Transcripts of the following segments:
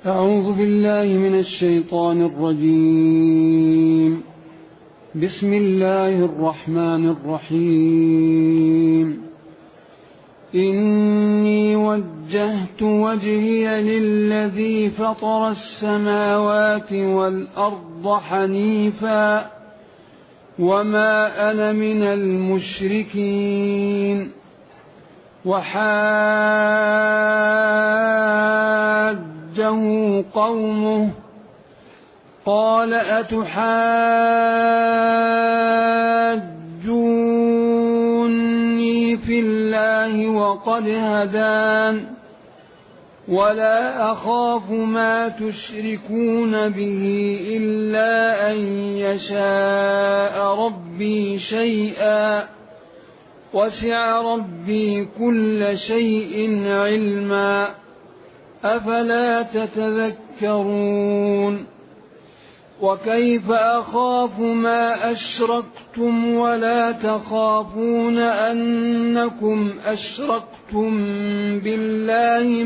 أعوذ بالله من الشيطان الرجيم. بسم الله الرحمن الرحيم. إني وجهت وجهي للذي فطر السماوات والأرض حنيفا وما أنا من المشركين. وحاجه قومه قال أتحاجوني في الله وقد هدان ولا أخاف ما تشركون به إلا أن يشاء ربي شيئا وسع ربي كل شيء علما أفلا تتذكرون. وكيف أخاف ما أشركتم ولا تخافون أنكم أشركتم بالله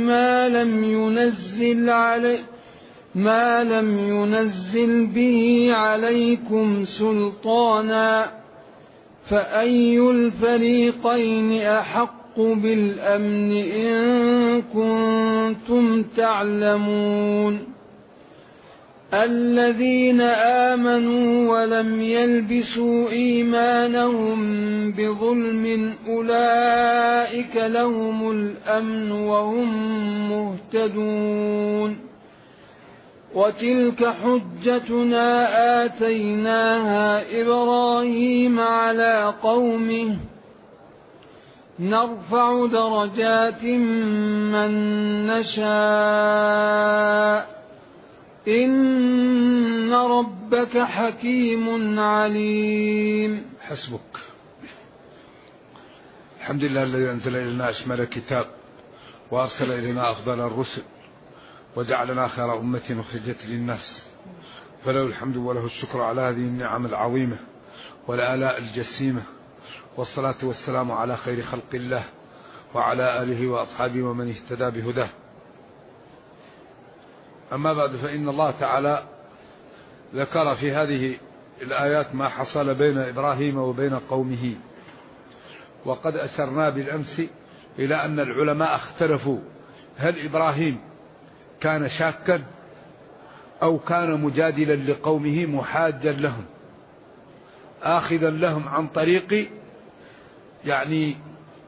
ما لم ينزل به عليكم سلطانا فأي الفريقين أحق بالأمن إن كنتم تعلمون. الذين آمنوا ولم يلبسوا إيمانهم بظلم أولئك لهم الأمن وهم مهتدون. وتلك حجتنا آتيناها إبراهيم على قومه نرفع درجات من نشاء إن ربك حكيم عليم. حسبك. الحمد لله الذي أنزل إلينا أشمل كتاب وأرسل إلينا أفضل الرسل وجعلنا خير أمة أخرجت للناس، فله الحمد وله الشكر على هذه النعم العظيمة والآلاء الجسيمة، والصلاة والسلام على خير خلق الله وعلى آله وأصحابه ومن اهتدى بهداه. أما بعد، فإن الله تعالى ذكر في هذه الآيات ما حصل بين إبراهيم وبين قومه، وقد أشرنا بالأمس إلى أن العلماء اختلفوا هل إبراهيم كان شاكا أو كان مجادلا لقومه محاجا لهم آخذا لهم عن طريق يعني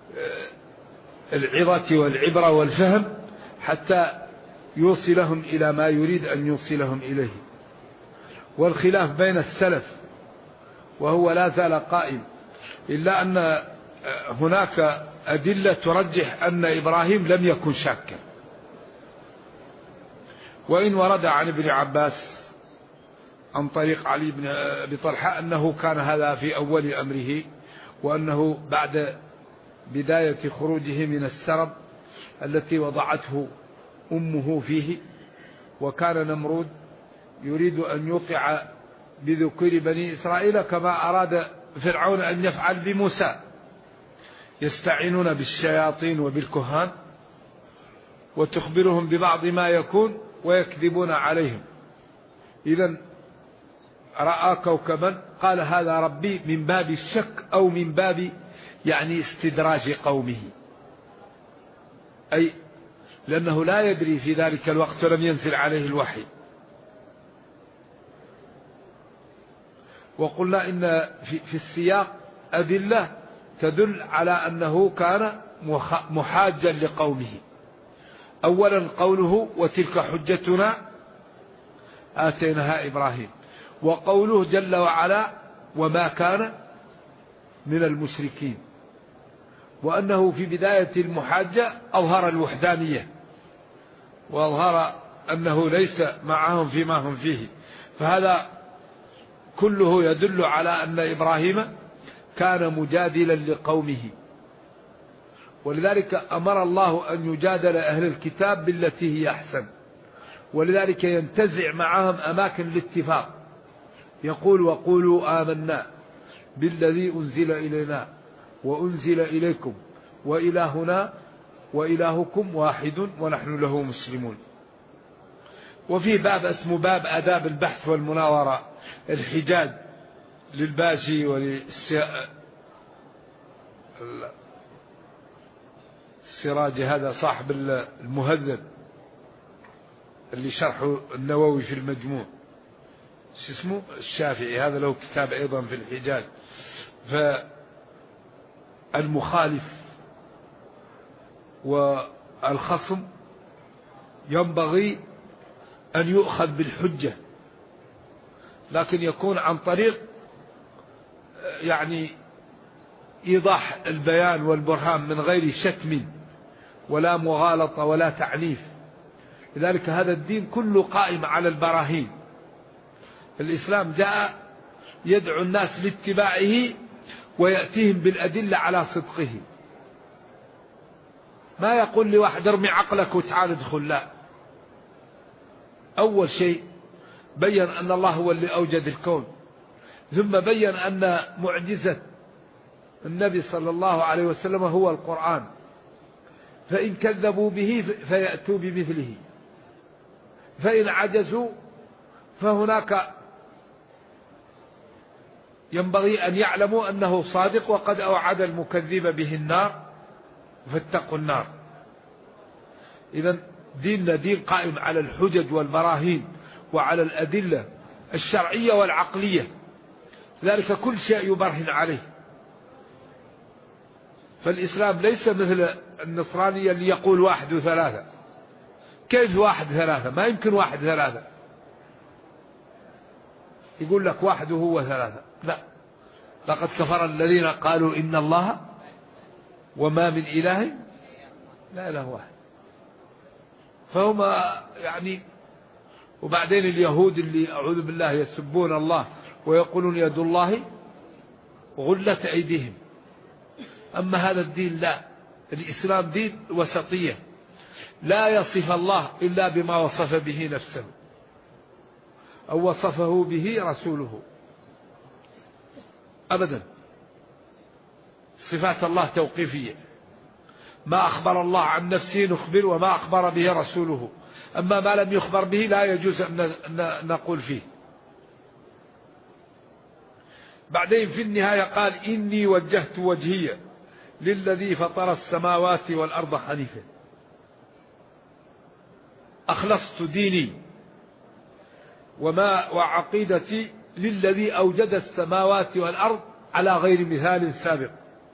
العظة والعبرة والفهم حتى يوصلهم إلى ما يريد أن يوصلهم إليه. والخلاف بين السلف وهو لا زال قائم، إلا أن هناك أدلة ترجح أن إبراهيم لم يكن شاكا. وإن ورد عن ابن عباس عن طريق علي بن أبي طلحة أنه كان هذا في أول أمره، وأنه بعد بداية خروجه من السرب التي وضعته أمه فيه، وكان نمرود يريد أن يوقع بذكور بني إسرائيل كما أراد فرعون أن يفعل بموسى، يستعينون بالشياطين وبالكهان وتخبرهم ببعض ما يكون ويكذبون عليهم. إذن رأى كوكبا قال هذا ربي، من باب الشك أو من باب يعني استدراج قومه، أي لأنه لا يدري في ذلك الوقت ولم ينزل عليه الوحي. وقلنا إن في السياق أدلة تدل على أنه كان محاجا لقومه. أولا قوله وتلك حجتنا آتيناها إبراهيم، وقوله جل وعلا وما كان من المشركين، وأنه في بداية المحاجة أظهر الوحدانية وأظهر أنه ليس معهم فيما هم فيه. فهذا كله يدل على أن إبراهيم كان مجادلا لقومه، ولذلك أمر الله أن يجادل أهل الكتاب بالتي هي أحسن، ولذلك ينتزع معهم أماكن الاتفاق، يقول وقولوا آمنا بالذي أنزل إلينا وأنزل إليكم وإلهنا وإلهكم واحد ونحن له مسلمون. وفي باب اسمه باب آداب البحث والمناظرة، الحجاج للباشي السراجي هذا صاحب المهذب اللي شرحه النووي في المجموع، شو اسمه الشافعي، هذا له كتاب أيضا في الحجاج. فالمخالف والخصم ينبغي أن يؤخذ بالحجة، لكن يكون عن طريق يعني إيضاح البيان والبرهان من غير شتم ولا مغالطة ولا تعنيف. لذلك هذا الدين كله قائم على البراهين. الإسلام جاء يدعو الناس لاتباعه ويأتيهم بالأدلة على صدقه، ما يقول لواحد ارمي عقلك وتعال ادخل، لا. أول شيء بين أن الله هو اللي أوجد الكون، ثم بين أن معجزة النبي صلى الله عليه وسلم هو القرآن، فإن كذبوا به فيأتوا بمثله، فإن عجزوا فهناك ينبغي أن يعلموا أنه صادق وقد أوعد المكذب به النار فاتقوا النار. إذن ديننا دين قائم على الحجج والبراهين وعلى الأدلة الشرعية والعقلية، ذلك كل شيء يبرهن عليه. فالإسلام ليس مثل النصرانية اللي يقول 1 و3. كيف 1 3؟ ما يمكن 1 3. يقول لك 1 وهو 3، لا. لقد كفر الذين قالوا إن الله وما من إله لا إله واحد. فهم يعني. وبعدين اليهود اللي أعوذ بالله يسبون الله ويقولون يد الله غلت أيديهم. أما هذا الدين لا، الإسلام دين وسطية، لا يصف الله إلا بما وصف به نفسه أو وصفه به رسوله أبدا. صفات الله توقيفية، ما أخبر الله عن نفسه نخبر، وما أخبر به رسوله. أما ما لم يخبر به لا يجوز أن نقول فيه. بعدين في النهاية قال إني وجهت وجهي للذي فطر السماوات والأرض حنيفا، أخلصت ديني وعقيدتي للذي أوجد السماوات والأرض على غير مثال سابق،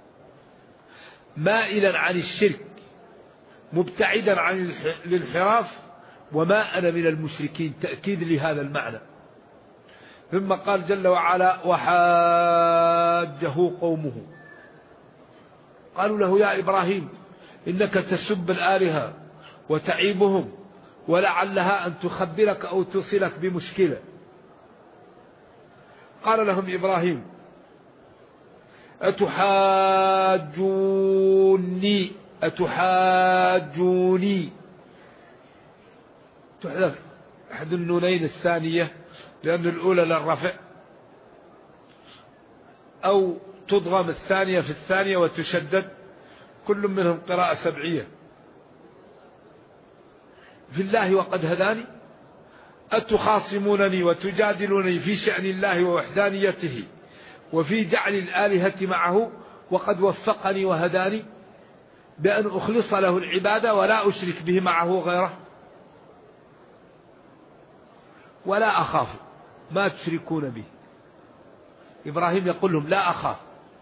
مائلا عن الشرك مبتعدا عن الانحراف، وما أنا من المشركين، تأكيد لهذا المعنى. ثم قال جل وعلا وحاجه قومه قالوا له يا إبراهيم إنك تسب الآلهة وتعيبهم ولعلها أن تخبرك أو تصلك بمشكلة. قال لهم إبراهيم أتحاجوني تحذف أحد النونين الثانية لأن الأولى للرفع، أو تضغم الثانية في الثانية وتشدد، كل منهم قراءة سبعية. في الله وقد هداني أتخاصمونني وتجادلونني في شأن الله ووحدانيته وفي جعل الآلهة معه وقد وفقني وهداني بأن أخلص له العبادة ولا أشرك به معه غيره ولا أخاف ما تشركون به. إبراهيم يقول لهم لا أخاف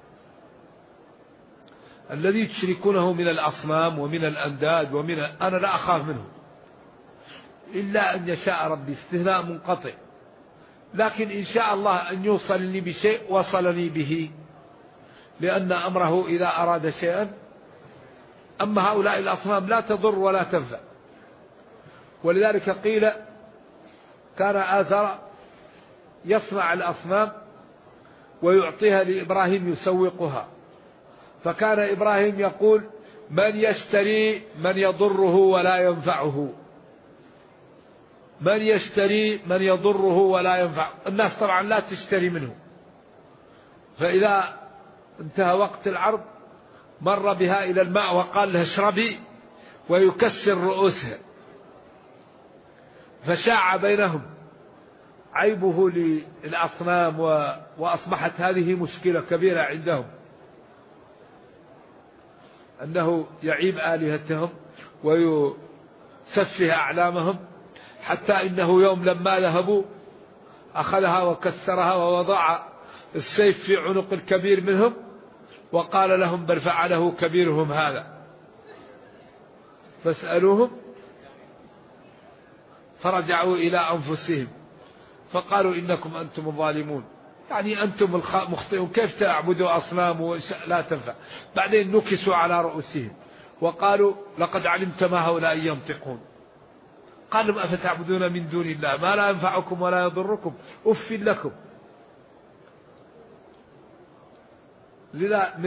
الذي تشركونه من الأصنام ومن الأنداد أنا لا أخاف منه إلا أن يشاء ربي، استثناء منقطع. لكن إن شاء الله أن يوصلني بشيء وصلني به، لأن أمره إذا أراد شيئا. أما هؤلاء الأصنام لا تضر ولا تنفع. ولذلك قيل كان آزر يصنع الأصنام ويعطيها لإبراهيم يسوقها، فكان إبراهيم يقول من يشتري من يضره ولا ينفعه، من يشتري من يضره ولا ينفع. الناس طبعا لا تشتري منه، فإذا انتهى وقت العرض مر بها إلى الماء وقال لها اشربي ويكسر رؤوسها، فشاع بينهم عيبه للأصنام وأصبحت هذه مشكلة كبيرة عندهم، أنه يعيب آلهتهم ويسفه أعلامهم، حتى إنه يوم لما ذهبوا أخذها وكسرها ووضع السيف في عنق الكبير منهم وقال لهم بل فعله كبيرهم هذا فاسألوهم، فرجعوا إلى أنفسهم فقالوا إنكم أنتم الظالمون، يعني أنتم المخطئون، كيف تعبدوا أصنام لا تنفع. بعدين نكسوا على رؤوسهم وقالوا لقد علمت ما هؤلاء ينطقون، قالوا أفتعبدون من دون الله ما لا ينفعكم ولا يضركم أف لكم. لذا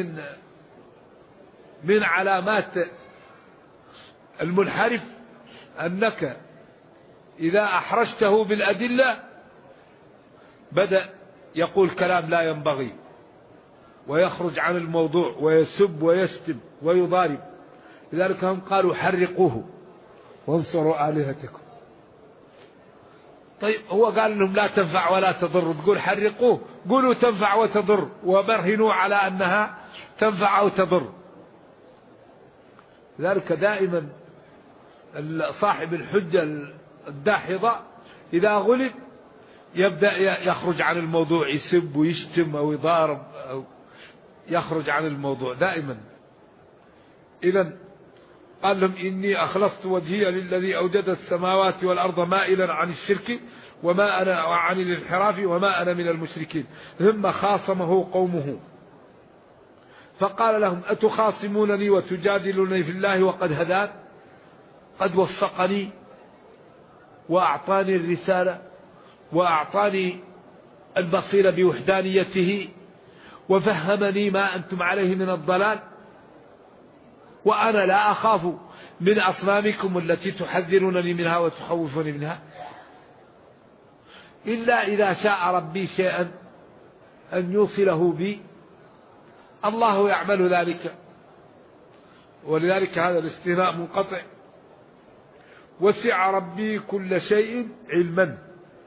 من علامات المنحرف أنك إذا أحرجته بالأدلة بدأ يقول كلام لا ينبغي ويخرج عن الموضوع ويسب ويشتم ويضارب. لذلك هم قالوا حرقوه وانصروا آلهتكم. طيب هو قال لهم لا تنفع ولا تضر، تقول حرقوه، قولوا تنفع وتضر وبرهنوا على أنها تنفع أو تضر. لذلك دائما صاحب الحجة الداحضة إذا غلب يبدأ يخرج عن الموضوع، يسب ويشتم أو يضارب أو يخرج عن الموضوع دائما. إذن قال لهم إني أخلصت وجهي للذي أوجد السماوات والأرض مائلا عن الشرك وما أنا عن الانحراف وما أنا من المشركين. ثم خاصمه قومه فقال لهم أتخاصمونني وتجادلونني في الله وقد هدان، قد وفقني وأعطاني الرسالة وأعطاني البصيرة بوحدانيته وفهمني ما أنتم عليه من الضلال، وأنا لا أخاف من أصنامكم التي تحذرونني منها وتخوفوني منها إلا إذا شاء ربي شيئا أن يوصله بي، الله يعمل ذلك. ولذلك هذا الاستثناء منقطع. وسع ربي كل شيء علما،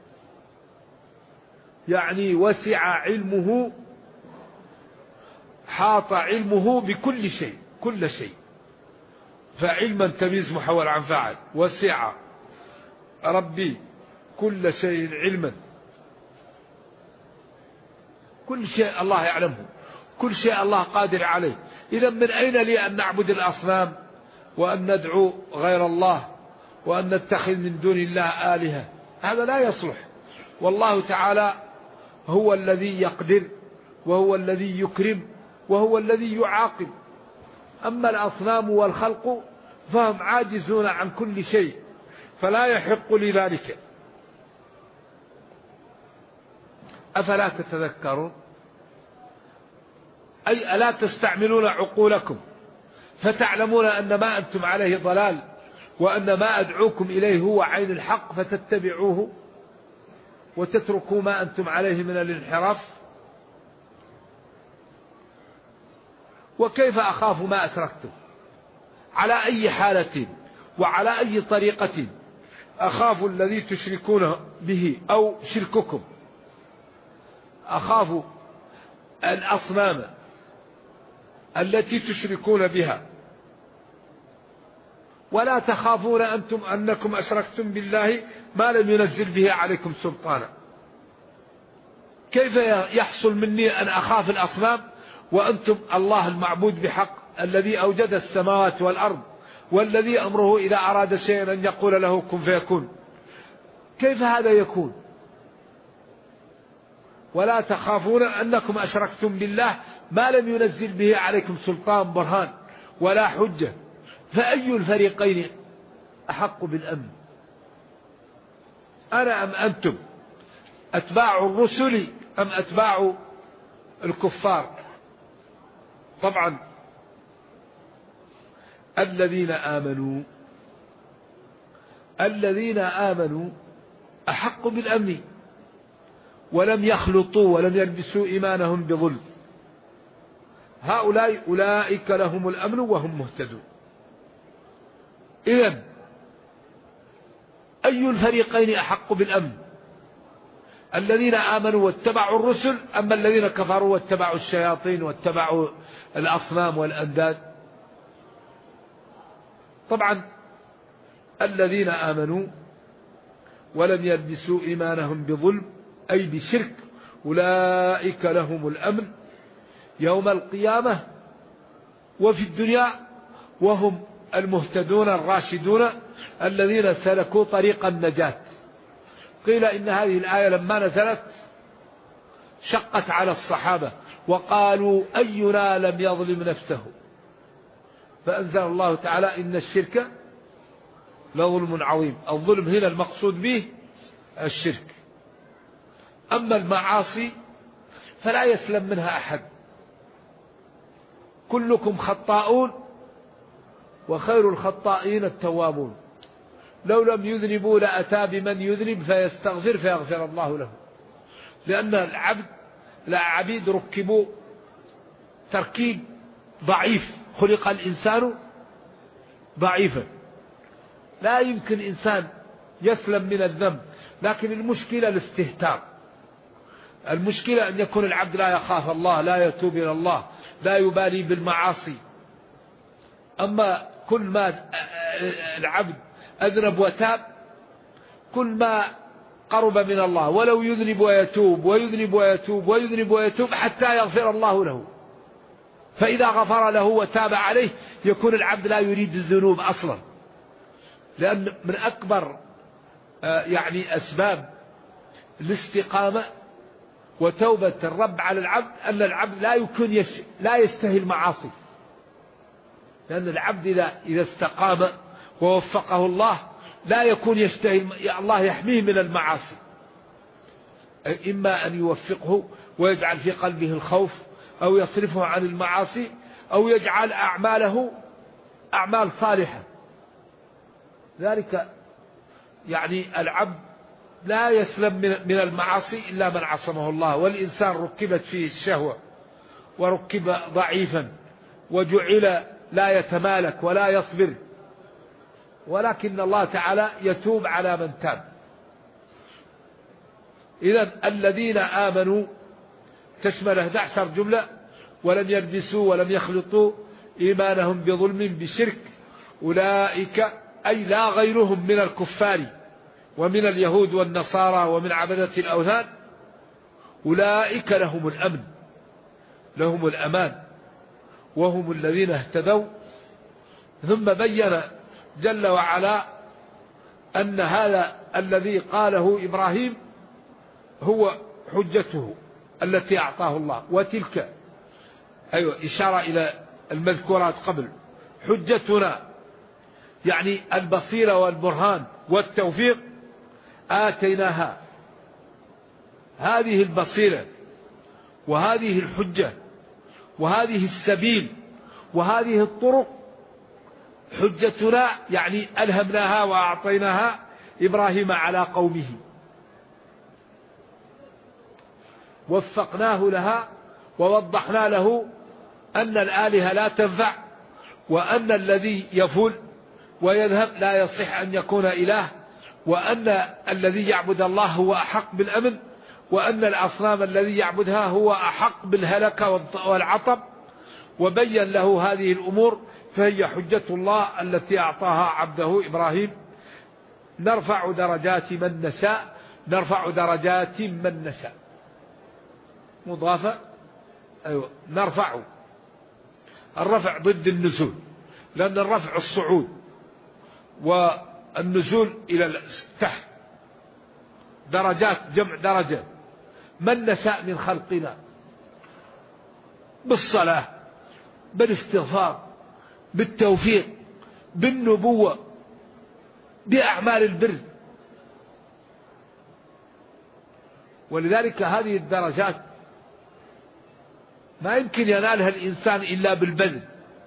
يعني وسع علمه، حاط علمه بكل شيء، كل شيء. فعلما تمييز محول عن فاعل. وسع ربي كل شيء علما، كل شيء الله يعلمه، كل شيء الله قادر عليه. إذا من أين لي أن نعبد الأصنام وأن ندعو غير الله وأن نتخذ من دون الله آلهة؟ هذا لا يصلح. والله تعالى هو الذي يقدر وهو الذي يكرم وهو الذي يعاقب. أما الأصنام والخلق فهم عاجزون عن كل شيء، فلا يحق لذلك. أفلا تتذكرون؟ أي ألا تستعملون عقولكم فتعلمون أن ما أنتم عليه ضلال وأن ما أدعوكم إليه هو عين الحق فتتبعوه وتتركوا ما أنتم عليه من الانحراف؟ وكيف أخاف ما أشركتم؟ على أي حالة وعلى أي طريقة أخاف الذي تشركون به أو شرككم؟ أخاف الأصنام التي تشركون بها ولا تخافون أنتم أنكم أشركتم بالله ما لم ينزل به عليكم سلطانا. كيف يحصل مني أن أخاف الأصنام وأنتم الله المعبود بحق الذي أوجد السماوات والأرض والذي أمره إذا أراد شيئا أن يقول له كن فيكون؟ كيف هذا يكون؟ ولا تخافون أنكم أشركتم بالله ما لم ينزل به عليكم سلطان برهان ولا حجة. فأي الفريقين أحق بالأمن؟ أنا أم أنتم؟ أتباع الرسل أم أتباع الكفار؟ طبعا الذين آمنوا أحق بالأمن ولم يخلطوا ولم يلبسوا إيمانهم بظلم، هؤلاء أولئك لهم الأمن وهم مهتدون. إذن أي الفريقين أحق بالأمن؟ الذين آمنوا واتبعوا الرسل أما الذين كفروا واتبعوا الشياطين واتبعوا الأصنام والأنداد؟ طبعا الذين آمنوا ولم يلبسوا إيمانهم بظلم أي بشرك أولئك لهم الأمن يوم القيامة وفي الدنيا، وهم المهتدون الراشدون الذين سلكوا طريق النجاة. قيل إن هذه الآية لما نزلت شقت على الصحابة وقالوا أينا لم يظلم نفسه، فأنزل الله تعالى إن الشرك لظلم عظيم. الظلم هنا المقصود به الشرك. أما المعاصي فلا يسلم منها أحد. كلكم خطاؤون وخير الخطائين التوابون. لو لم يذنبوا لأتى بمن يذنب فيستغفر فيغفر الله له. لأن العبيد ركبوا تركيب ضعيف، خلق الإنسان ضعيفا، لا يمكن إنسان يسلم من الذنب. لكن المشكلة الاستهتار، المشكلة أن يكون العبد لا يخاف الله، لا يتوب إلى الله، لا يبالي بالمعاصي. أما كل ما العبد أذنب وتاب كل ما قرب من الله، ولو يذنب ويتوب ويذنب ويتوب ويذنب ويتوب حتى يغفر الله له. فإذا غفر له وتاب عليه يكون العبد لا يريد الذنوب أصلا. لأن من أكبر يعني أسباب الاستقامة وتوبة الرب على العبد أن العبد لا يستهي المعاصي. لأن العبد إذا استقام ووفقه الله لا يكون يستهي، الله يحميه من المعاصي. إما أن يوفقه ويجعل في قلبه الخوف أو يصرفه عن المعاصي أو يجعل أعماله أعمال صالحة. ذلك يعني العبد لا يسلم من المعاصي إلا من عصمه الله. والإنسان ركبت فيه الشهوة وركب ضعيفا وجعل لا يتمالك ولا يصبر، ولكن الله تعالى يتوب على من تاب. إذن الذين آمنوا تشمل 11 جملة، ولم يلبسوا ولم يخلطوا إيمانهم بظلم بشرك أولئك أي لا غيرهم من الكفار ومن اليهود والنصارى ومن عبدة الأوثان، أولئك لهم الأمن، لهم الأمان، وهم الذين اهتدوا. ثم بين جل وعلا أن هذا الذي قاله إبراهيم هو حجته التي أعطاه الله. وتلك إشارة إلى المذكورات قبل. حجتنا يعني البصيرة والبرهان والتوفيق آتيناها. هذه البصيرة وهذه الحجة وهذه السبيل وهذه الطرق حجتنا، يعني ألهمناها وأعطيناها إبراهيم على قومه، وفقناه لها ووضحنا له أن الآلهة لا تنفع، وأن الذي يفول ويذهب لا يصح أن يكون إله، وأن الذي يعبد الله هو أحق بالأمن، وأن الأصنام الذي يعبدها هو أحق بالهلكة والعطب. وبين له هذه الأمور، فهي حجة الله التي أعطاها عبده إبراهيم. نرفع درجات من نشاء، نرفع درجات من نشاء مضافة. نرفع، الرفع ضد النزول، لأن الرفع الصعود والنزول إلى تحت. درجات جمع درجة. من نشاء من خلقنا بالصلاة بالاستغفار بالتوفيق بالنبوة بأعمال البر. ولذلك هذه الدرجات ما يمكن ينالها الإنسان إلا بالبذل.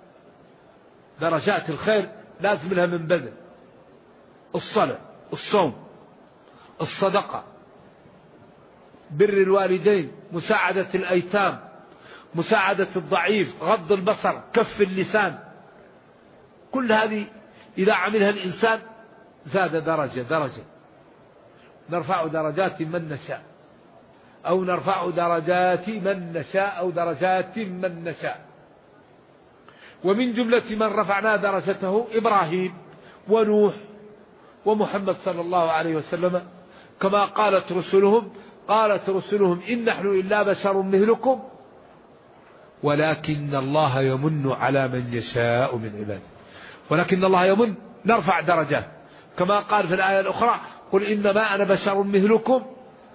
درجات الخير لازم لها من بذل. الصلاة، الصوم، الصدقة، بر الوالدين، مساعدة الأيتام، مساعدة الضعيف، غض البصر، كف اللسان. كل هذه إذا عملها الإنسان زاد درجة نرفع درجات من نشاء، أو نرفع درجات من نشاء، أو درجات من نشاء. ومن جملة من رفعنا درجته إبراهيم ونوح ومحمد صلى الله عليه وسلم، كما قالت رسلهم إن نحن إلا بشر مثلكم ولكن الله يمن على من يشاء من عباده. ولكن الله يمن، نرفع درجات، كما قال في الآية الأخرى قل إنما أنا بشر مثلكم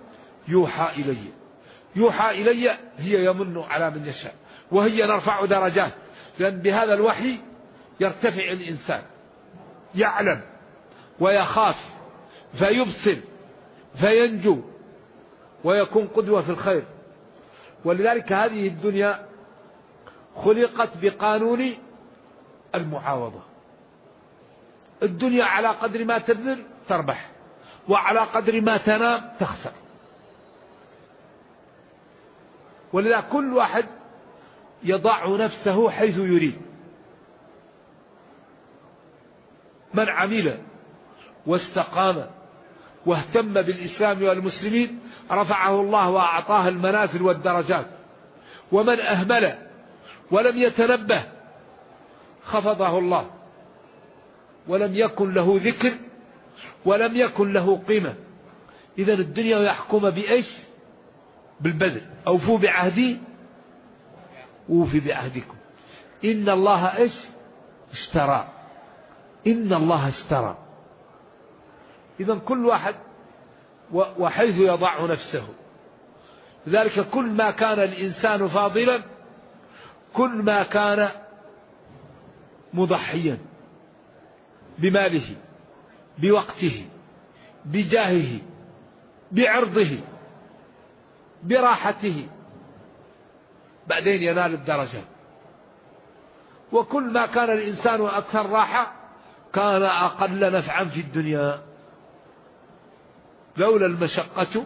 يوحى إلي هي يمن على من يشاء، وهي نرفع درجات، لأن بهذا الوحي يرتفع الإنسان، يعلم ويخاف فيبصر فينجو ويكون قدوة في الخير. ولذلك هذه الدنيا خلقت بقانون المعاوضة. الدنيا على قدر ما تبذل تربح، وعلى قدر ما تنام تخسر. ولذا كل واحد يضع نفسه حيث يريد. من عمل واستقام واهتم بالإسلام والمسلمين رفعه الله وأعطاه المنازل والدرجات، ومن أهمل ولم يتنبه خفضه الله، ولم يكن له ذكر ولم يكن له قيمة. إذا الدنيا يحكم بإيش؟ بالبذل. أوفوا بعهدي أوفي بعهدكم إن الله إيش؟ اشترى. إن الله اشترى. إذا كل واحد وحيث يضع نفسه. لذلك كل ما كان الإنسان فاضلا كل ما كان مضحيا بماله بوقته بجاهه بعرضه براحته، بعدين ينال الدرجات. وكل ما كان الإنسان أكثر راحة كان أقل نفعا في الدنيا. لولا المشقة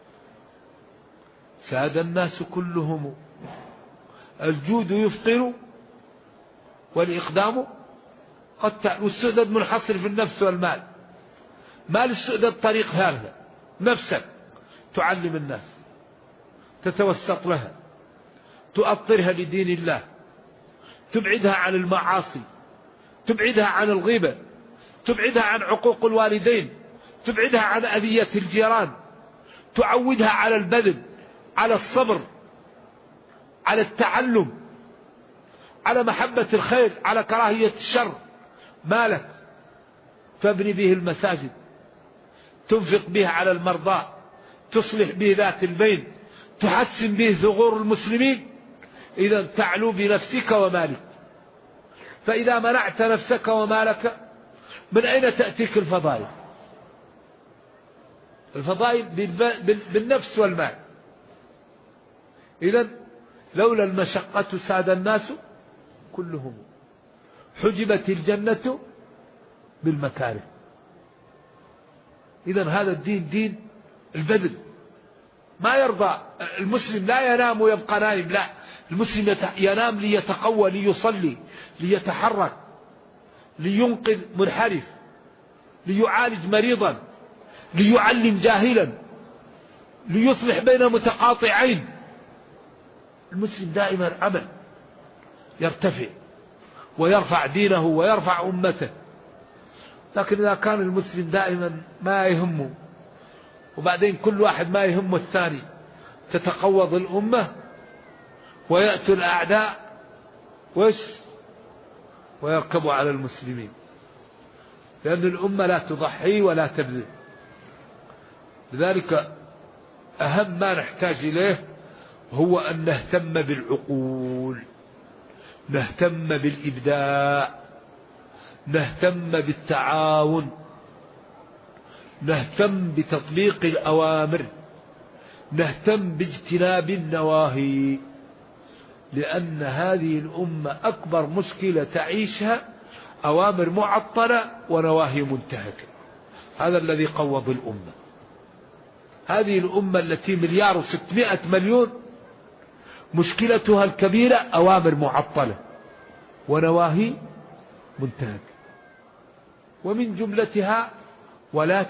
ساد الناس كلهم، الجود يفقر والإقدام قد والسؤدد منحصر في النفس والمال. مال السؤدد طريق ثالثة، نفسك تعلم الناس، تتوسط لها، تؤطرها لدين الله، تبعدها عن المعاصي، تبعدها عن الغيبة، تبعدها عن عقوق الوالدين، تبعدها عن أذية الجيران، تعودها على البذل، على الصبر، على التعلم، على محبة الخير، على كراهية الشر. مالك تبني به المساجد، تنفق به على المرضى، تصلح به ذات البين، تحسن به ثغور المسلمين. إذا تعلو بنفسك ومالك. فإذا منعت نفسك ومالك من أين تأتيك الفضائل؟ الفضائل بالنفس والمال. إذا لولا المشقة ساد الناس كلهم، حجبت الجنة بالمكاره. إذا هذا الدين دين البذل. ما يرضى المسلم لا ينام ويبقى نائم، لا، المسلم ينام ليتقوى، ليصلي، ليتحرك، لينقذ منحرف، ليعالج مريضا، ليعلم جاهلا، ليصلح بين متقاطعين. المسلم دائما عمل يرتفع ويرفع دينه ويرفع أمته. لكن إذا كان المسلم دائما ما يهمه، وبعدين كل واحد ما يهمه الثاني، تتقوض الأمة ويأتوا الأعداء ويركبوا على المسلمين، لأن الأمة لا تضحي ولا تبذل. لذلك أهم ما نحتاج إليه هو أن نهتم بالعقول، نهتم بالإبداع، نهتم بالتعاون، نهتم بتطبيق الأوامر، نهتم باجتناب النواهي. لأن هذه الأمة أكبر مشكلة تعيشها أوامر معطلة ونواهي منتهكة. هذا الذي قوض الأمة. هذه الأمة التي 1,600,000,000 مشكلتها الكبيرة أوامر معطلة ونواهي منتهكة. ومن جملتها ولا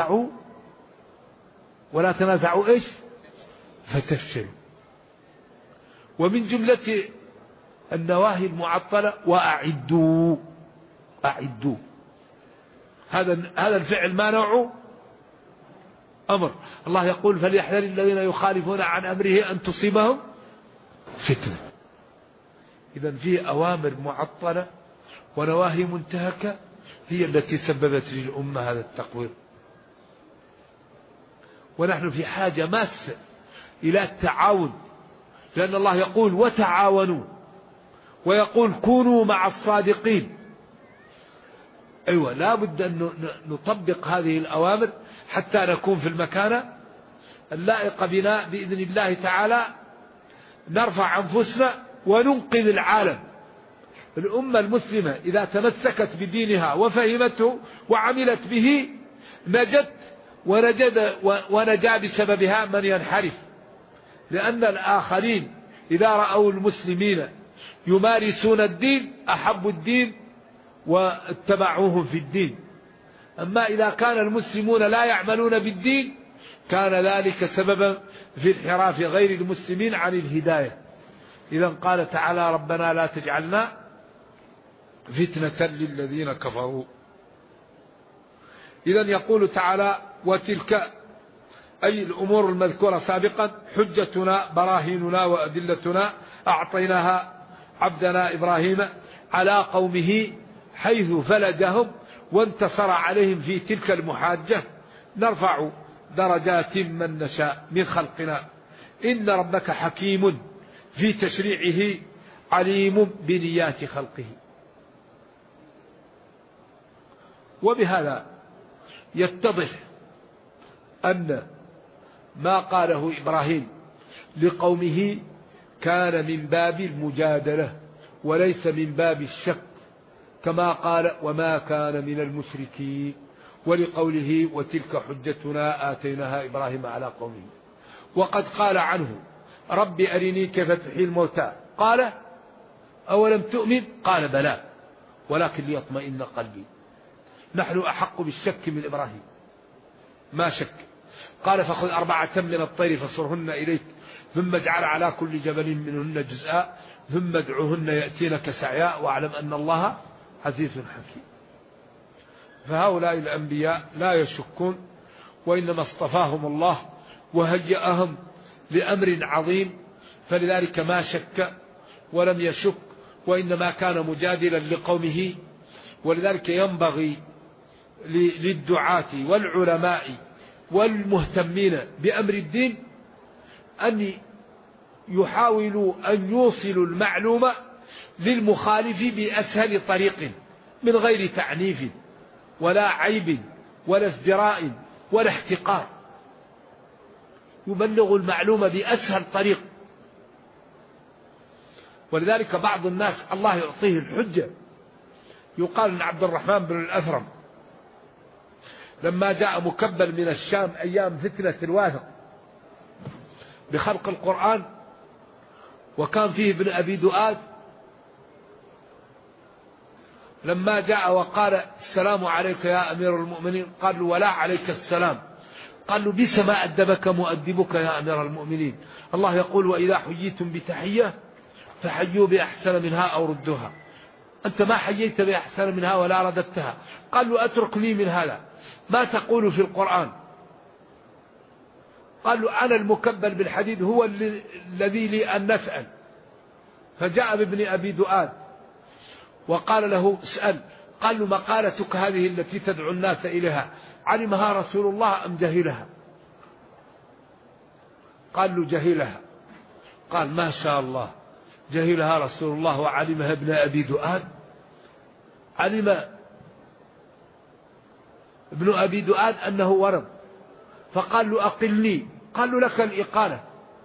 تنازعوا إيش؟ فتفشلوا. ومن جملة النواهي المعطلة وأعدوا. هذا الفعل ما نوعه؟ أمر. الله يقول فليحذر الذين يخالفون عن أمره أن تصيبهم فتنة. إذن فيه أوامر معطلة ونواهي منتهكة هي التي سببت للأمة هذا التقوير. ونحن في حاجة ماسة إلى التعاون، لأن الله يقول وتعاونوا، ويقول كونوا مع الصادقين. أيوة، لا بد أن نطبق هذه الأوامر حتى نكون في المكانة اللائقة بنا بإذن الله تعالى، نرفع أنفسنا وننقذ العالم. الأمة المسلمة إذا تمسكت بدينها وفهمته وعملت به نجت ونجا بسببها من ينحرف، لأن الآخرين إذا رأوا المسلمين يمارسون الدين أحبوا الدين واتبعوهم في الدين. أما إذا كان المسلمون لا يعملون بالدين كان ذلك سببا في انحراف غير المسلمين عن الهداية. إذن قال تعالى ربنا لا تجعلنا فتنة للذين كفروا. إذن يقول تعالى وتلك أي الأمور المذكورة سابقا حجتنا براهيننا وأدلتنا أعطيناها عبدنا إبراهيم على قومه حيث فلجهم وانتصر عليهم في تلك المحاجة، نرفع درجات من نشاء من خلقنا إن ربك حكيم في تشريعه عليم بنيات خلقه. وبهذا يتضح أن ما قاله إبراهيم لقومه كان من باب المجادلة وليس من باب الشك، كما قال وما كان من المشركين، ولقوله وتلك حجتنا آتيناها إبراهيم على قومه. وقد قال عنه رب أرني كيف تحيي الموتى، قال أولم تؤمن، قال بلى ولكن ليطمئن قلبي. نحن أحق بالشك من إبراهيم، ما شك. قال فخذ 4 من الطير فصرهن إليك ثم اجعل على كل جبل منهن جزءا ثم ادعوهن يأتينك سعيا واعلم أن الله عزيز حكيم. فهؤلاء الأنبياء لا يشكون، وإنما اصطفاهم الله وهيأهم لأمر عظيم، فلذلك ما شك ولم يشك، وإنما كان مجادلا لقومه. ولذلك ينبغي للدعاة والعلماء والمهتمين بأمر الدين أن يحاولوا أن يوصلوا المعلومة للمخالف بأسهل طريق من غير تعنيف ولا عيب ولا ازدراء ولا احتقار، يبلغ المعلومة بأسهل طريق. ولذلك بعض الناس الله يعطيه الحجة. يقال أن عبد الرحمن بن الأثرم لما جاء مكبل من الشام أيام فتنة الواثق بخلق القرآن، وكان فيه ابن أبي دؤاد، لما جاء وقال السلام عليك يا أمير المؤمنين، قال له ولا عليك السلام، قال له بئس ما أدبك مؤدبك يا أمير المؤمنين، الله يقول وإذا حييتم بتحية فحيوا بأحسن منها أو ردوها، أنت ما حييت بأحسن منها ولا رددتها. قال له أتركني من هذا، ما تقول في القرآن؟ قال له أنا المكبل بالحديد هو الذي لي أن نسأل. فجاء بابن أبي دؤاد وقال له اسأل. قال له مقالتك هذه التي تدعو الناس إليها علمها رسول الله أم جهلها؟ قال له جهلها. قال ما شاء الله، جهلها رسول الله وعلمها ابن أبي دؤاد؟ علم ابن أبي دؤاد أنه ورد، فقال له أقلني، قال له لك الإقالة،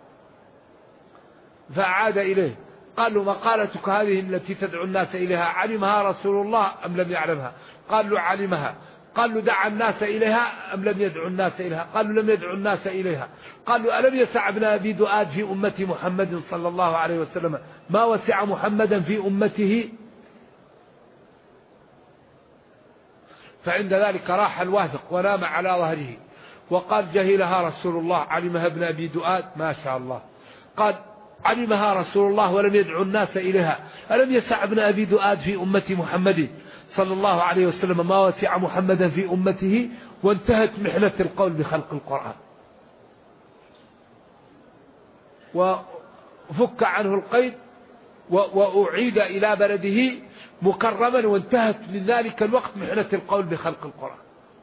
فأعاد إليه قال له مقالتك هذه التي تدعو الناس إليها علمها رسول الله أم لم يعلمها؟ قال له علمها. قال له دعا الناس إليها أم لم يدعو الناس إليها؟ قال له لم يدعو الناس إليها. قال له ألم يسع ابن أبي دؤاد في أمة محمد صلى الله عليه وسلم ما وسع محمدا في أمته؟ فعند ذلك راح الواثق ونام على ظهره وقال جهلها رسول الله علمها ابن أبي دؤاد. ما شاء الله. قال علمها رسول الله ولم يدعو الناس إليها. ألم يسع ابن أبي دؤاد في أمة محمد صلى الله عليه وسلم ما وسع محمدا في أمته؟ وانتهت محنة القول بخلق القرآن وفك عنه القيد وأعيد إلى بلده مكرما، وانتهت من ذلك الوقت محنة القول بخلق القرآن.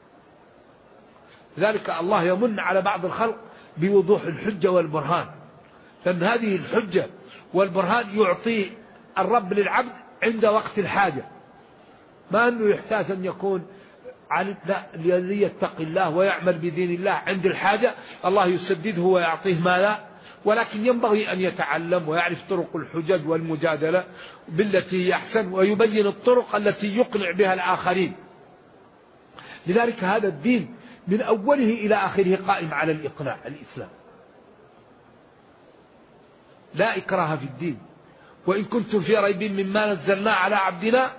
لذلك الله يمن على بعض الخلق بوضوح الحجة والبرهان، لأن هذه الحجة والبرهان يعطي الرب للعبد عند وقت الحاجة، ما أنه يحتاج أن يكون الذي يتقي الله ويعمل بدين الله عند الحاجة الله يسدده ويعطيه ما لا، ولكن ينبغي أن يتعلم ويعرف طرق الحجج والمجادلة بالتي هي أحسن، ويبين الطرق التي يقنع بها الآخرين. لذلك هذا الدين من أوله إلى آخره قائم على الإقناع. الإسلام لا إكراه في الدين، وإن كنتم في ريب مما نزلنا على عبدنا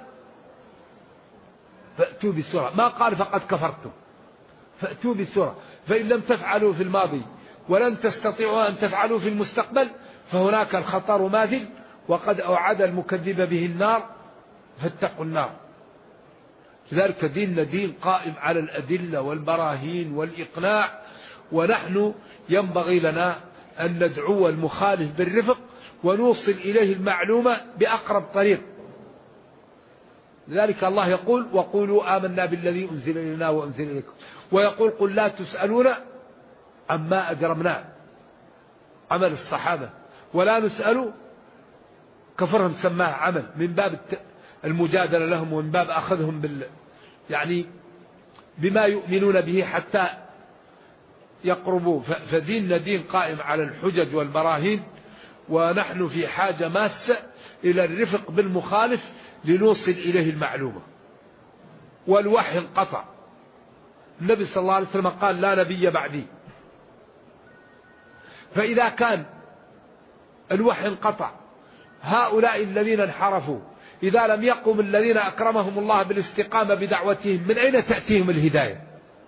فأتوا بسورة، ما قال فقد كفرتم، فأتوا بسورة. فإن لم تفعلوا في الماضي ولن تستطيعوا أن تفعلوا في المستقبل فهناك الخطر ماثل، وقد أوعد المكذب به النار فاتقوا النار. لذلك ديننا دين قائم على الأدلة والبراهين والإقناع، ونحن ينبغي لنا أن ندعو المخالف بالرفق ونوصل إليه المعلومة بأقرب طريق. لذلك الله يقول وقولوا آمنا بالذي أنزل إلينا وأنزل إليكم، ويقول قل لا تسألون عما أجرمنا، عمل الصحابة، ولا نسأل كفرهم سماه عمل من باب المجادلة لهم ومن باب أخذهم يعني بما يؤمنون به حتى يقربوا. فديننا دين قائم على الحجج والبراهين، ونحن في حاجة ماسة إلى الرفق بالمخالف لنوصل إليه المعلومة. والوحي انقطع، النبي صلى الله عليه وسلم قال لا نبي بعدي. فإذا كان الوحي انقطع، هؤلاء الذين انحرفوا إذا لم يقم الذين أكرمهم الله بالاستقامة بدعوتهم من أين تأتيهم الهداية؟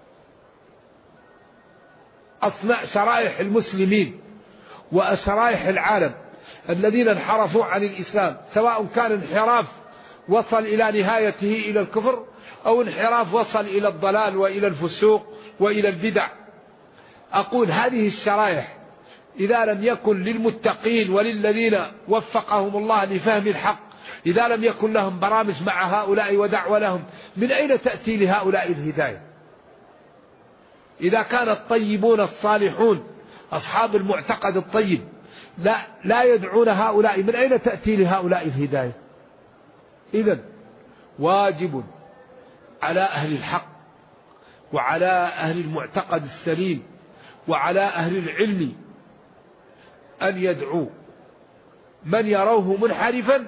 أصنع شرائح المسلمين وشرائح العالم الذين انحرفوا عن الإسلام، سواء كان انحراف وصل إلى نهايته إلى الكفر أو انحراف وصل إلى الضلال وإلى الفسوق وإلى البدع. أقول هذه الشرائح إذا لم يكن للمتقين وللذين وفقهم الله لفهم الحق، إذا لم يكن لهم برامج مع هؤلاء ودعوة لهم، من أين تأتي لهؤلاء الهداية؟ إذا كان الطيبون الصالحون أصحاب المعتقد الطيب لا يدعون هؤلاء، من أين تأتي لهؤلاء الهداية؟ إذن واجب على أهل الحق وعلى أهل المعتقد السليم وعلى أهل العلم أن يدعوا من يروه منحرفا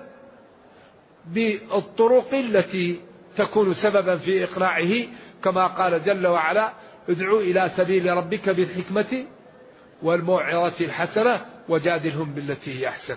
بالطرق التي تكون سببا في إقناعه، كما قال جل وعلا ادعوا إلى سبيل ربك بالحكمة والموعظة الحسنة وجادلهم بالتي هي أحسن.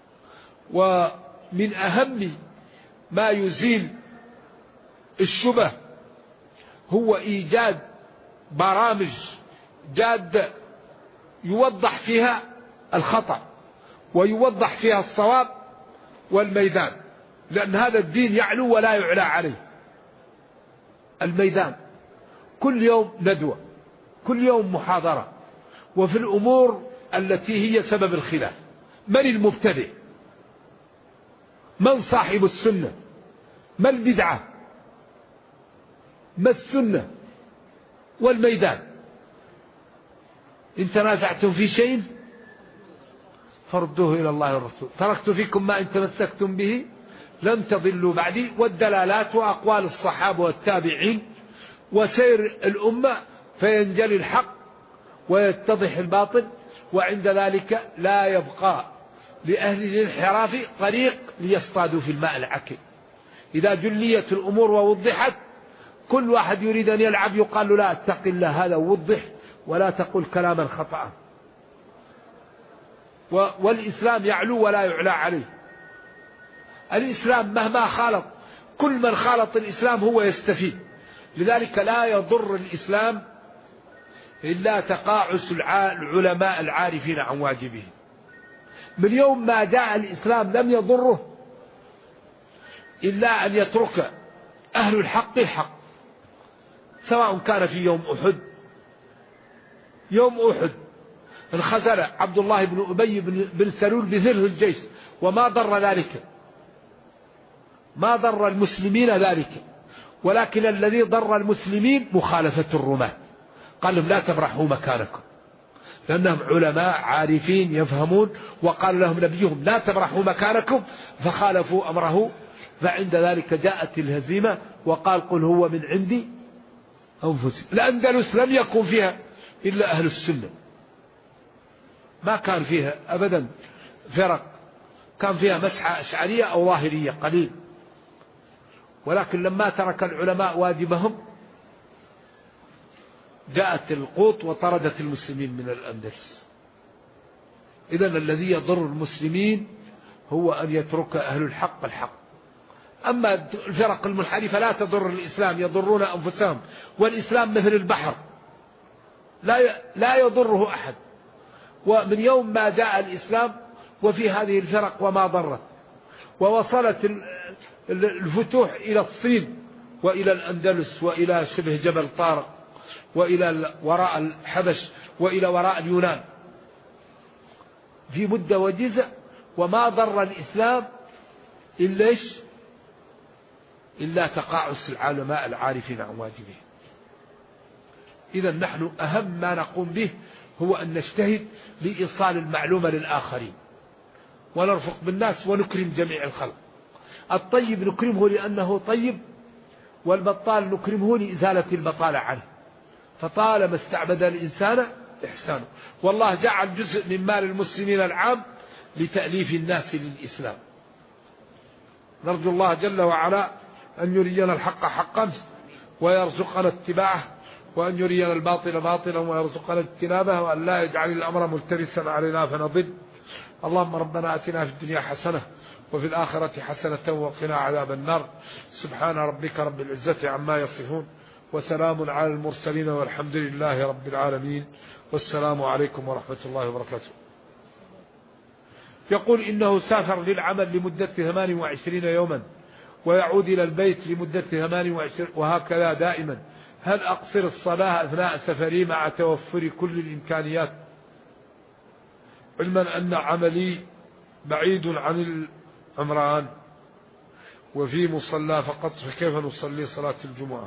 ومن أهم ما يزيل الشبه هو إيجاد برامج جادة يوضح فيها الخطأ ويوضح فيها الصواب والميدان، لأن هذا الدين يعلو ولا يعلى عليه. الميدان كل يوم ندوة، كل يوم محاضرة، وفي الأمور التي هي سبب الخلاف. من المبتدئ؟ من صاحب السنة؟ ما البدعة؟ ما السنة؟ والميدان. إن تنازعتم في شيء فردوه إلى الله والرسول، تركت فيكم ما إن تمسكتم به لن تضلوا بعدي. والدلالات وأقوال الصحابة والتابعين وسير الأمة، فينجلي الحق ويتضح الباطل، وعند ذلك لا يبقى لأهل الانحراف طريق ليصطادوا في الماء العكر. إذا جليت الأمور ووضحت، كل واحد يريد أن يلعب يقال له لا اتق الله، هذا وضح ولا تقول كلاما خطأ. والإسلام يعلو ولا يعلى عليه. الإسلام مهما خالط، كل من خالط الإسلام هو يستفيد، لذلك لا يضر الإسلام إلا تقاعس العلماء العارفين عن واجبهم. من يوم ما جاء الإسلام لم يضره إلا أن يترك أهل الحق الحق، سواء كان في يوم أحد. يوم أحد انخزل عبد الله بن أبي بن سلول بذله الجيش، وما ضر ذلك، ما ضر المسلمين ذلك، ولكن الذي ضر المسلمين مخالفة الرماة. قال لهم لا تبرحوا مكانكم، لأنهم علماء عارفين يفهمون، وقال لهم نبيهم لا تبرحوا مكانكم، فخالفوا أمره، فعند ذلك جاءت الهزيمة، وقال قل هو من عندي أنفسهم. الأندلس لم يكن فيها إلا أهل السنة، ما كان فيها أبدا فرق، كان فيها مسحة أشعرية أو ظاهرية قليل، ولكن لما ترك العلماء واجبهم جاءت القوط وطردت المسلمين من الأندلس. إذن الذي يضر المسلمين هو أن يترك أهل الحق الحق. أما الفرق المنحرفة لا تضر الإسلام، يضرون أنفسهم، والإسلام مثل البحر لا يضره أحد. ومن يوم ما جاء الإسلام وفي هذه الفرق وما ضرت، ووصلت الفتوح إلى الصين وإلى الأندلس وإلى شبه جبل طارق وإلى وراء الحبش وإلى وراء اليونان في مدة وجيزة، وما ضر الإسلام إلا تقاعس العلماء العارفين عن واجبه. إذا نحن أهم ما نقوم به هو أن نجتهد لإيصال المعلومة للآخرين، ونرفق بالناس ونكرم جميع الخلق. الطيب نكرمه لأنه طيب، والبطال نكرمه لإزالة البطالة عنه، فطالما استعبد الإنسان إحسانه. والله جعل جزء من مال المسلمين العام لتأليف الناس للإسلام. نرجو الله جل وعلا أن يرينا الحق حقا ويرزقنا اتباعه، وأن يرينا الباطل باطلا ويرزقنا اجتنابه، وأن لا يجعل الأمر ملتبسا علينا فنضل. اللهم ربنا آتنا في الدنيا حسنة وفي الآخرة حسنة وقنا عذاب النار. سبحان ربك رب العزة عما يصفون، وسلام على المرسلين، والحمد لله رب العالمين، والسلام عليكم ورحمة الله وبركاته. يقول إنه سافر للعمل لمدة 28 يوما، ويعود إلى البيت لمدة 28، وهكذا دائما. هل أقصر الصلاة أثناء سفري مع توفر كل الإمكانيات؟ علما أن عملي بعيد عن العمران وفي مصلى فقط، فكيف نصلي صلاة الجمعة؟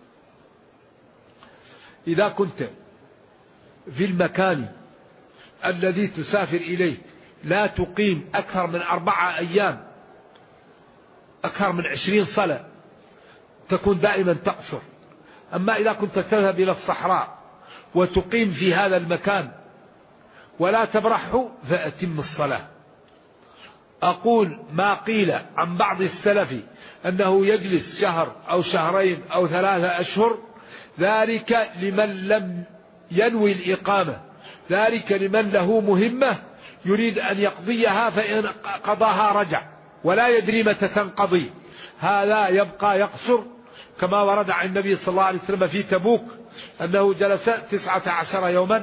إذا كنت في المكان الذي تسافر إليه لا تقيم أكثر من 4 أيام، أكثر من 20 صلاة، تكون دائما تقصر. أما إذا كنت تذهب إلى الصحراء وتقيم في هذا المكان ولا تبرحه فأتم الصلاة. أقول ما قيل عن بعض السلف أنه يجلس شهر أو شهرين أو 3 أشهر، ذلك لمن لم ينوي الإقامة، ذلك لمن له مهمة يريد أن يقضيها، فإن قضاها رجع ولا يدري متى تنقضي، هذا يبقى يقصر، كما ورد عن النبي صلى الله عليه وسلم في تبوك أنه جلس 19 يوما،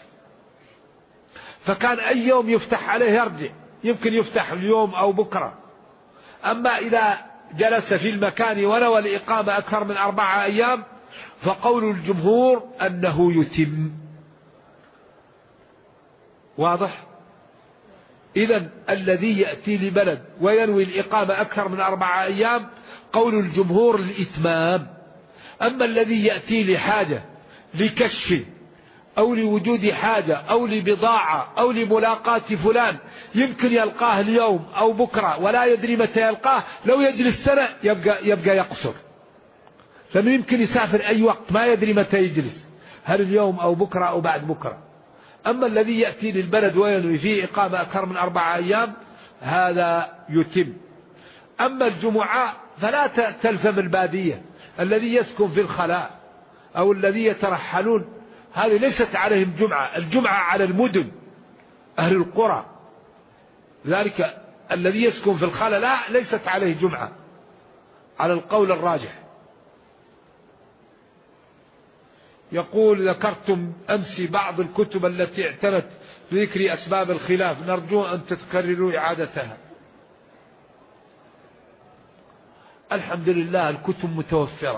فكان أي يوم يفتح عليه يرجع، يمكن يفتح اليوم أو بكرة. أما إذا جلس في المكان ونوى الإقامة أكثر من 4 أيام فقول الجمهور أنه يتم. واضح؟ إذن الذي يأتي لبلد وينوي الإقامة أكثر من 4 أيام قول الجمهور الإتمام. أما الذي يأتي لحاجة، لكشف أو لوجود حاجة أو لبضاعة أو لملاقاة فلان، يمكن يلقاه اليوم أو بكرة ولا يدري متى يلقاه، لو يجلس سنة يبقى يقصر، لأنه يمكن يسافر أي وقت ما يدري متى يجلس، هل اليوم أو بكرة أو بعد بكرة. أما الذي يأتي للبلد وينوي فيه إقامة أكثر من 4 أيام هذا يتم. أما الجمعة فلا تلزم البادية، الذي يسكن في الخلاء أو الذي يترحلون هذه ليست عليهم جمعة، الجمعة على المدن أهل القرى، ذلك الذي يسكن في الخلاء ليست عليه جمعة على القول الراجح. يقول: ذكرتم أمس بعض الكتب التي اعتنت بذكر أسباب الخلاف، نرجو أن تتكرروا إعادتها. الحمد لله الكتب متوفرة،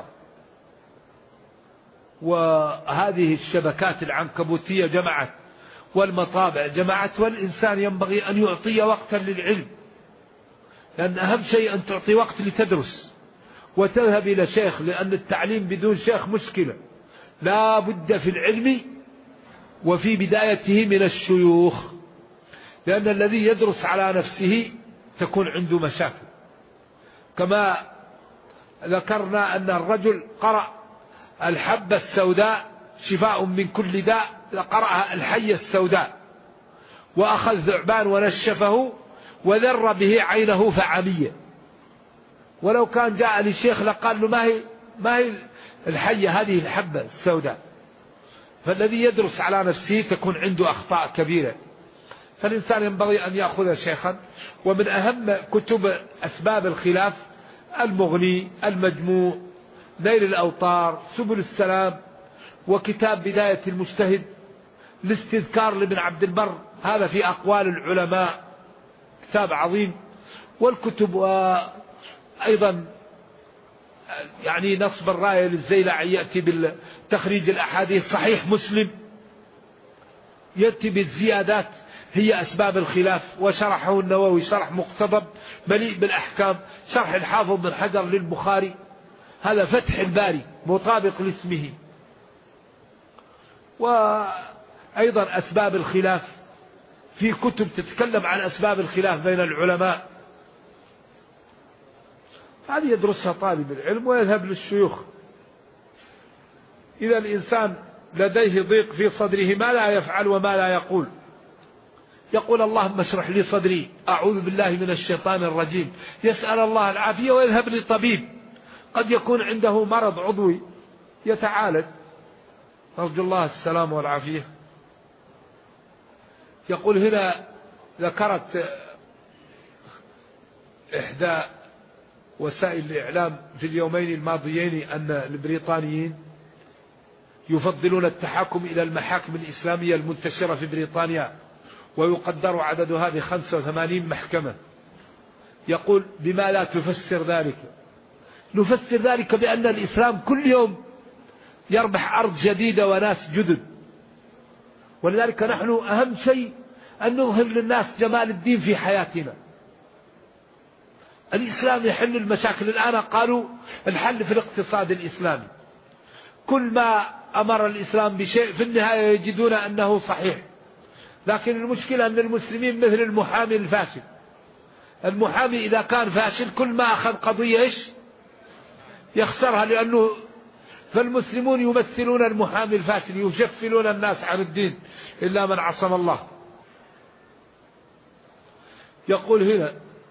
وهذه الشبكات العنكبوتية جمعت، والمطابع جمعت، والإنسان ينبغي أن يعطي وقتا للعلم، لأن أهم شيء أن تعطي وقت لتدرس وتذهب إلى شيخ، لأن التعليم بدون شيخ مشكلة. لا بد في العلم وفي بدايته من الشيوخ، لأن الذي يدرس على نفسه تكون عنده مشاكل. كما ذكرنا أن الرجل قرأ الحبة السوداء شفاء من كل داء، قرأها الحية السوداء، وأخذ ثعبان ونشفه وذر به عينه فعمية، ولو كان جاء للشيخ لقال له ما هي الحية، هذه الحبة السوداء. فالذي يدرس على نفسه تكون عنده أخطاء كبيرة، فالإنسان ينبغي أن يأخذ شيخا. ومن أهم كتب أسباب الخلاف المغني، المجموع، نيل الأوطار، سبل السلام، وكتاب بداية المجتهد، الاستذكار لابن عبد البر، هذا في أقوال العلماء، كتاب عظيم. والكتب أيضا يعني نصب الراية للزيلعي يأتي بالتخريج الأحاديث، صحيح مسلم يأتي بالزيادات هي أسباب الخلاف، وشرحه النووي شرح مقتضب مليء بالأحكام، شرح الحافظ بن حجر للبخاري، هذا فتح الباري مطابق لاسمه. وأيضا أسباب الخلاف في كتب تتكلم عن أسباب الخلاف بين العلماء، هذه يدرسها طالب العلم ويذهب للشيوخ. إذا الإنسان لديه ضيق في صدره ما لا يفعل وما لا يقول، يقول: اللهم اشرح لي صدري، أعوذ بالله من الشيطان الرجيم، يسأل الله العافية ويذهب لطبيب، قد يكون عنده مرض عضوي يتعالج، نرجو الله السلام والعافية. يقول هنا: ذكرت إحدى وسائل الإعلام في اليومين الماضيين أن البريطانيين يفضلون التحاكم إلى المحاكم الإسلامية المنتشرة في بريطانيا، ويقدر عددها ب85 محكمة. يقول: بما لا تفسر ذلك؟ نفسر ذلك بأن الإسلام كل يوم يربح أرض جديدة وناس جدد، ولذلك نحن أهم شيء أن نظهر للناس جمال الدين في حياتنا. الإسلام يحل المشاكل. الآن قالوا الحل في الاقتصاد الإسلامي، كل ما أمر الإسلام بشيء في النهاية يجدون أنه صحيح، لكن المشكلة أن المسلمين مثل المحامي الفاشل. المحامي إذا كان فاشل كل ما أخذ قضية يخسرها، لأنه فالمسلمون يمثلون المحامي الفاشل، يشفلون الناس عن الدين إلا من عصم الله. يقول هنا: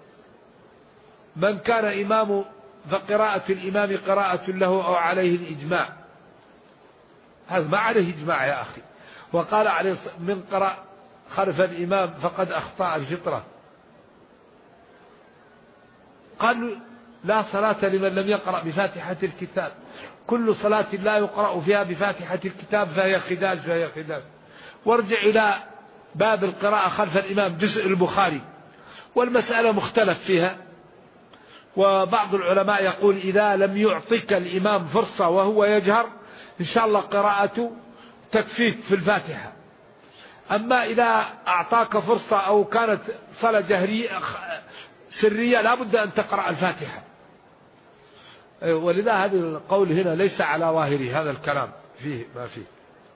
من كان إمام فقراءة الإمام قراءة له أو عليه الإجماع. هذا ما عليه إجماع يا أخي. وقال عليه: من قرأ خلف الإمام فقد أخطأ الفطرة. قالوا: لا صلاة لمن لم يقرأ بفاتحة الكتاب، كل صلاة لا يقرأ فيها بفاتحة الكتاب فهي خداج. وارجع إلى باب القراءة خلف الإمام جزء البخاري، والمسألة مختلف فيها. وبعض العلماء يقول: إذا لم يعطيك الإمام فرصة وهو يجهر إن شاء الله قراءته تكفيك في الفاتحة، أما إذا أعطاك فرصة أو كانت صلاة جهرية سرية لا بد أن تقرأ الفاتحة. ولذا هذا القول هنا ليس على ظاهره، هذا الكلام فيه ما فيه.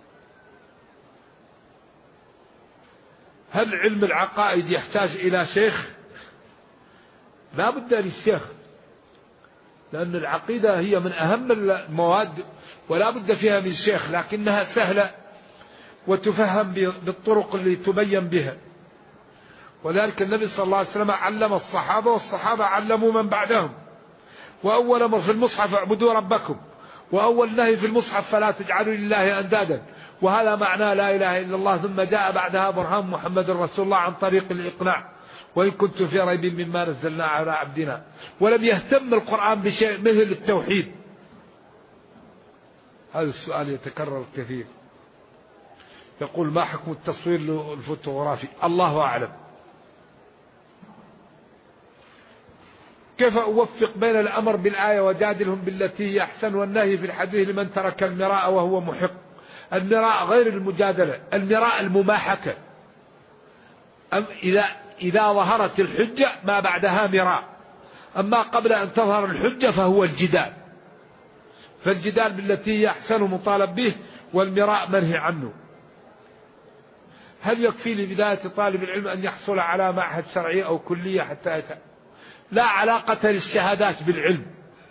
هل علم العقائد يحتاج إلى شيخ؟ لا بد للشيخ، لأن العقيدة هي من أهم المواد ولا بد فيها من شيخ، لكنها سهلة وتفهم بالطرق اللي تبين بها. ولذلك النبي صلى الله عليه وسلم علم الصحابة، والصحابة علموا من بعدهم. وأول أمر في المصحف: اعبدوا ربكم، وأول نهي في المصحف: فلا تجعلوا لله أندادا، وهذا معناه لا إله إلا الله. ثم جاء بعدها برهان محمد رسول الله عن طريق الإقناع: وإن كنت في ريب مما نزلنا على عبدنا. ولم يهتم القرآن بشيء مثل التوحيد. هذا السؤال يتكرر كثير. يقول ما حكم التصوير الفوتوغرافي؟ الله أعلم. كيف أوفق بين الأمر بالآية وجادلهم بالتي هي أحسن والنهي في الحديث لمن ترك المراء وهو محق؟ المراء غير المجادلة، المراء المماحكة. إذا ظهرت الحجة ما بعدها مراء، أما قبل أن تظهر الحجة فهو الجدال. فالجدال بالتي هي أحسن مطالب به، والمراء منهي عنه. هل يكفي لبداية طالب العلم أن يحصل على معهد شرعي أو كلية حتى لا علاقة للشهادات بالعلم.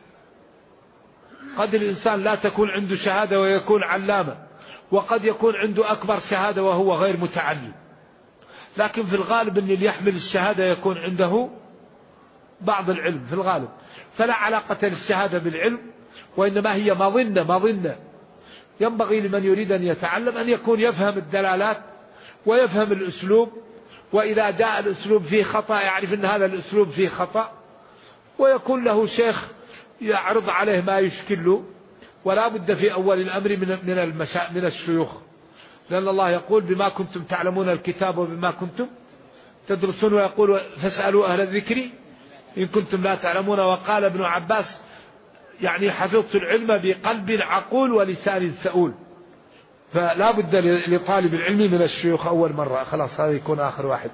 قد الإنسان لا تكون عنده شهادة ويكون علامة، وقد يكون عنده أكبر شهادة وهو غير متعلم، لكن في الغالب أن اللي يحمل الشهادة يكون عنده بعض العلم في الغالب. فلا علاقة للشهادة بالعلم، وإنما هي مظنة. ينبغي لمن يريد أن يتعلم أن يكون يفهم الدلالات ويفهم الأسلوب، وإذا جاء الأسلوب فيه خطأ يعرف أن هذا الأسلوب فيه خطأ، ويكون له شيخ يعرض عليه ما يشكله. ولا بد في أول الأمر من الشيوخ، لأن الله يقول بما كنتم تعلمون الكتاب وبما كنتم تدرسون، ويقول فاسألوا أهل الذكر إن كنتم لا تعلمون. وقال ابن عباس يعني حفظت العلم بقلب عقول ولسان سؤول. فلا بد لطالب العلم من الشيوخ أول مرة. خلاص هذا يكون آخر واحد.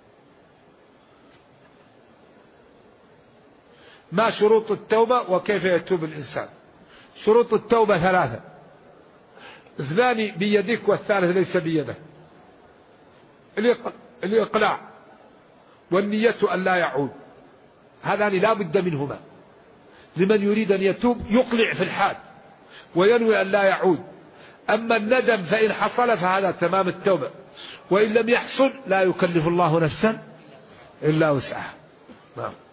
ما شروط التوبة وكيف يتوب الإنسان؟ شروط التوبة 3: 2 بيدك والثالث ليس بيده. الإقلاع والنية أن لا يعود، هذان لا بد منهما. لمن يريد أن يتوب يقلع في الحال وينوي أن لا يعود. أما الندم فإن حصل فهذا تمام التوبة، وإن لم يحصل لا يكلف الله نفسا إلا وسعها. نعم.